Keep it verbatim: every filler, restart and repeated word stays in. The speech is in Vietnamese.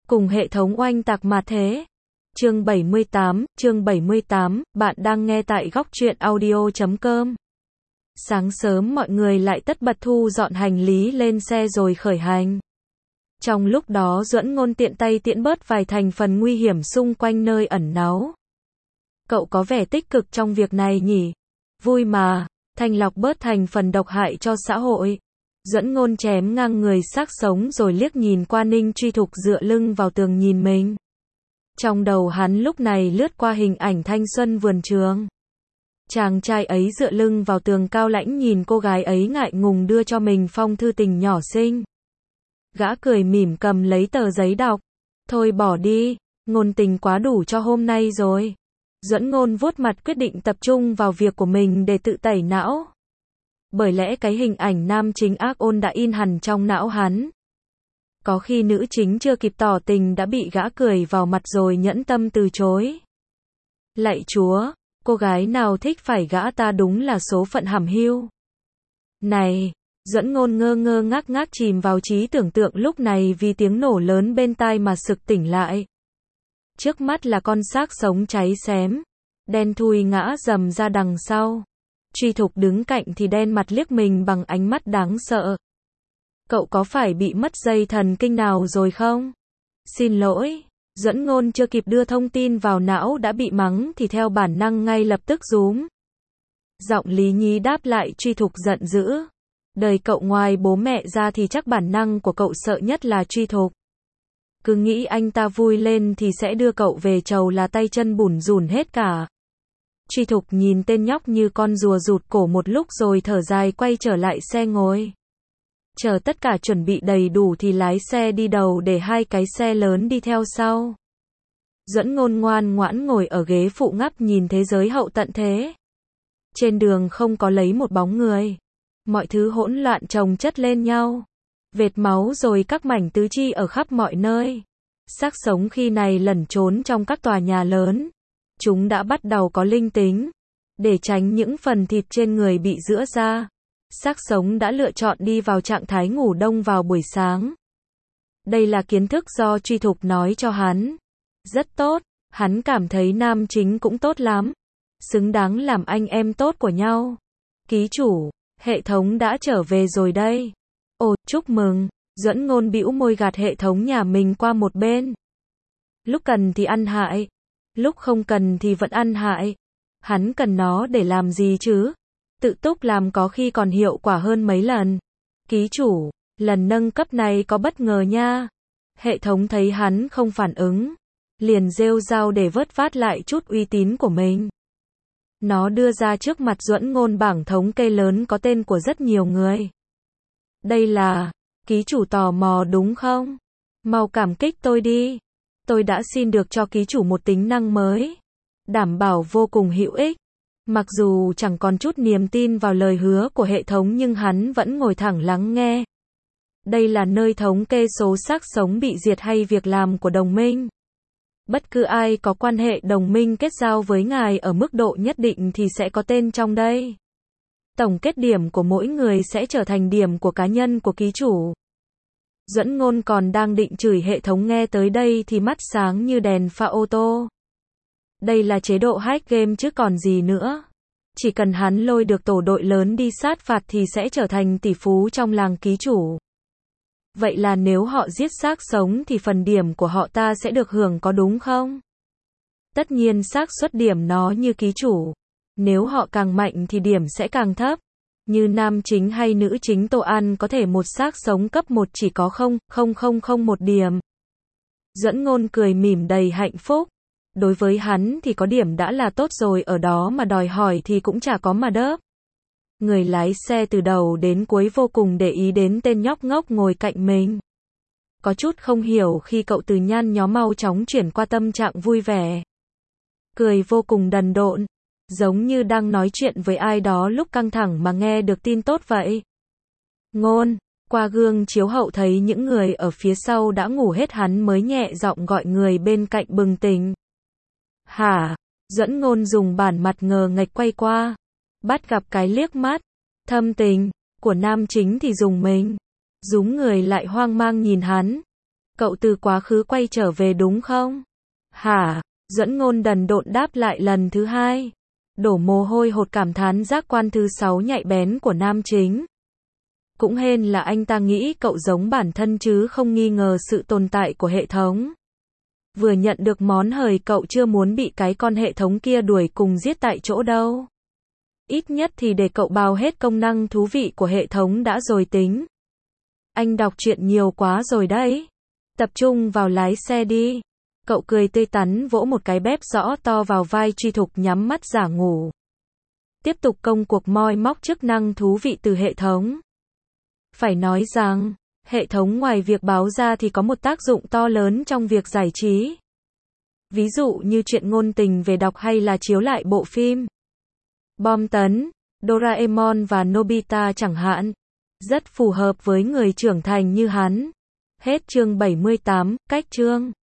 cùng hệ thống oanh tạc mà thế. Chương bảy mươi tám, chương bảy mươi tám, bạn đang nghe tại góc truyện audio chấm com. Sáng sớm mọi người lại tất bật thu dọn hành lý lên xe rồi khởi hành. Trong lúc đó Duẫn Ngôn tiện tay tiễn bớt vài thành phần nguy hiểm xung quanh nơi ẩn náu. Cậu có vẻ tích cực trong việc này nhỉ? Vui mà, thanh lọc bớt thành phần độc hại cho xã hội. Duẫn Ngôn chém ngang người xác sống rồi liếc nhìn qua Ninh Truy Thục dựa lưng vào tường nhìn mình. Trong đầu hắn lúc này lướt qua hình ảnh thanh xuân vườn trường. Chàng trai ấy dựa lưng vào tường cao lãnh nhìn cô gái ấy ngại ngùng đưa cho mình phong thư tình nhỏ xinh. Gã cười mỉm cầm lấy tờ giấy đọc. Thôi bỏ đi, Ngôn tình quá đủ cho hôm nay rồi. Duẫn Ngôn vuốt mặt quyết định tập trung vào việc của mình để tự tẩy não. Bởi lẽ cái hình ảnh nam chính ác ôn đã in hẳn trong não hắn. Có khi nữ chính chưa kịp tỏ tình đã bị gã cười vào mặt rồi nhẫn tâm từ chối. Lạy Chúa, cô gái nào thích phải gã ta đúng là số phận hẩm hiu. Này, Duẫn Ngôn ngơ ngơ ngác ngác chìm vào trí tưởng tượng lúc này vì tiếng nổ lớn bên tai mà sực tỉnh lại. Trước mắt là con xác sống cháy xém, đen thui ngã rầm ra đằng sau. Truy Thục đứng cạnh thì đen mặt liếc mình bằng ánh mắt đáng sợ. Cậu có phải bị mất dây thần kinh nào rồi không? Xin lỗi, Duẫn Ngôn chưa kịp đưa thông tin vào não đã bị mắng thì theo bản năng ngay lập tức rúm. Giọng Lý Nhí đáp lại Truy Thục giận dữ. Đời cậu ngoài bố mẹ ra thì chắc bản năng của cậu sợ nhất là Truy Thục. Cứ nghĩ anh ta vui lên thì sẽ đưa cậu về chầu là tay chân bủn rủn hết cả. Truy Thục nhìn tên nhóc như con rùa rụt cổ một lúc rồi thở dài quay trở lại xe ngồi. Chờ tất cả chuẩn bị đầy đủ thì lái xe đi đầu để hai cái xe lớn đi theo sau. Duẫn Ngôn ngoan ngoãn ngồi ở ghế phụ ngắp nhìn thế giới hậu tận thế. Trên đường không có lấy một bóng người. Mọi thứ hỗn loạn chồng chất lên nhau. Vệt máu rồi các mảnh tứ chi ở khắp mọi nơi. Xác sống khi này lẩn trốn trong các tòa nhà lớn. Chúng đã bắt đầu có linh tính. Để tránh những phần thịt trên người bị rữa ra, xác sống đã lựa chọn đi vào trạng thái ngủ đông vào buổi sáng. Đây là kiến thức do Truy Thục nói cho hắn. Rất tốt, hắn cảm thấy nam chính cũng tốt lắm. Xứng đáng làm anh em tốt của nhau. Ký chủ, hệ thống đã trở về rồi đây. Ồ, chúc mừng. Duẫn Ngôn bĩu môi gạt hệ thống nhà mình qua một bên. Lúc cần thì ăn hại, lúc không cần thì vẫn ăn hại. Hắn cần nó để làm gì chứ? Tự túc làm có khi còn hiệu quả hơn mấy lần. Ký chủ, lần nâng cấp này có bất ngờ nha. Hệ thống thấy hắn không phản ứng, liền rêu rao để vớt vát lại chút uy tín của mình. Nó đưa ra trước mặt Duẫn Ngôn bảng thống kê lớn có tên của rất nhiều người. Đây là, ký chủ tò mò đúng không? Mau cảm kích tôi đi. Tôi đã xin được cho ký chủ một tính năng mới. Đảm bảo vô cùng hữu ích. Mặc dù chẳng còn chút niềm tin vào lời hứa của hệ thống nhưng hắn vẫn ngồi thẳng lắng nghe. Đây là nơi thống kê số xác sống bị diệt hay việc làm của đồng minh. Bất cứ ai có quan hệ đồng minh kết giao với ngài ở mức độ nhất định thì sẽ có tên trong đây. Tổng kết điểm của mỗi người sẽ trở thành điểm của cá nhân của ký chủ. Duẫn Ngôn còn đang định chửi hệ thống nghe tới đây thì mắt sáng như đèn pha ô tô. Đây là chế độ hack game chứ còn gì nữa. Chỉ cần hắn lôi được tổ đội lớn đi sát phạt thì sẽ trở thành tỷ phú trong làng ký chủ. Vậy là nếu họ giết xác sống thì phần điểm của họ ta sẽ được hưởng có đúng không? Tất nhiên xác suất điểm nó như ký chủ. Nếu họ càng mạnh thì điểm sẽ càng thấp. Như nam chính hay nữ chính Tô An có thể một xác sống cấp một chỉ có không phẩy không không không một điểm. Duẫn Ngôn cười mỉm đầy hạnh phúc. Đối với hắn thì có điểm đã là tốt rồi, ở đó mà đòi hỏi thì cũng chả có mà đớp. Người lái xe từ đầu đến cuối vô cùng để ý đến tên nhóc ngốc ngồi cạnh mình. Có chút không hiểu khi cậu từ nhăn nhó mau chóng chuyển qua tâm trạng vui vẻ. Cười vô cùng đần độn, giống như đang nói chuyện với ai đó lúc căng thẳng mà nghe được tin tốt vậy. Ngôn, qua gương chiếu hậu thấy những người ở phía sau đã ngủ hết hắn mới nhẹ giọng gọi người bên cạnh bừng tỉnh. Hả? Duẫn Ngôn dùng bản mặt ngờ nghệch quay qua. Bắt gặp cái liếc mắt thâm tình của nam chính thì dùng mình. Rúm người lại hoang mang nhìn hắn. Cậu từ quá khứ quay trở về đúng không? Hả? Duẫn Ngôn đần độn đáp lại lần thứ hai. Đổ mồ hôi hột cảm thán giác quan thứ sáu nhạy bén của nam chính. Cũng hên là anh ta nghĩ cậu giống bản thân chứ không nghi ngờ sự tồn tại của hệ thống. Vừa nhận được món hời cậu chưa muốn bị cái con hệ thống kia đuổi cùng giết tại chỗ đâu. Ít nhất thì để cậu bào hết công năng thú vị của hệ thống đã rồi tính. Anh đọc truyện nhiều quá rồi đấy. Tập trung vào lái xe đi. Cậu cười tươi tắn vỗ một cái bép rõ to vào vai Truy Thục nhắm mắt giả ngủ. Tiếp tục công cuộc moi móc chức năng thú vị từ hệ thống. Phải nói rằng, hệ thống ngoài việc báo ra thì có một tác dụng to lớn trong việc giải trí. Ví dụ như chuyện ngôn tình về đọc hay là chiếu lại bộ phim Bom tấn, Doraemon và Nobita chẳng hạn. Rất phù hợp với người trưởng thành như hắn. Hết chương bảy mươi tám, cách chương.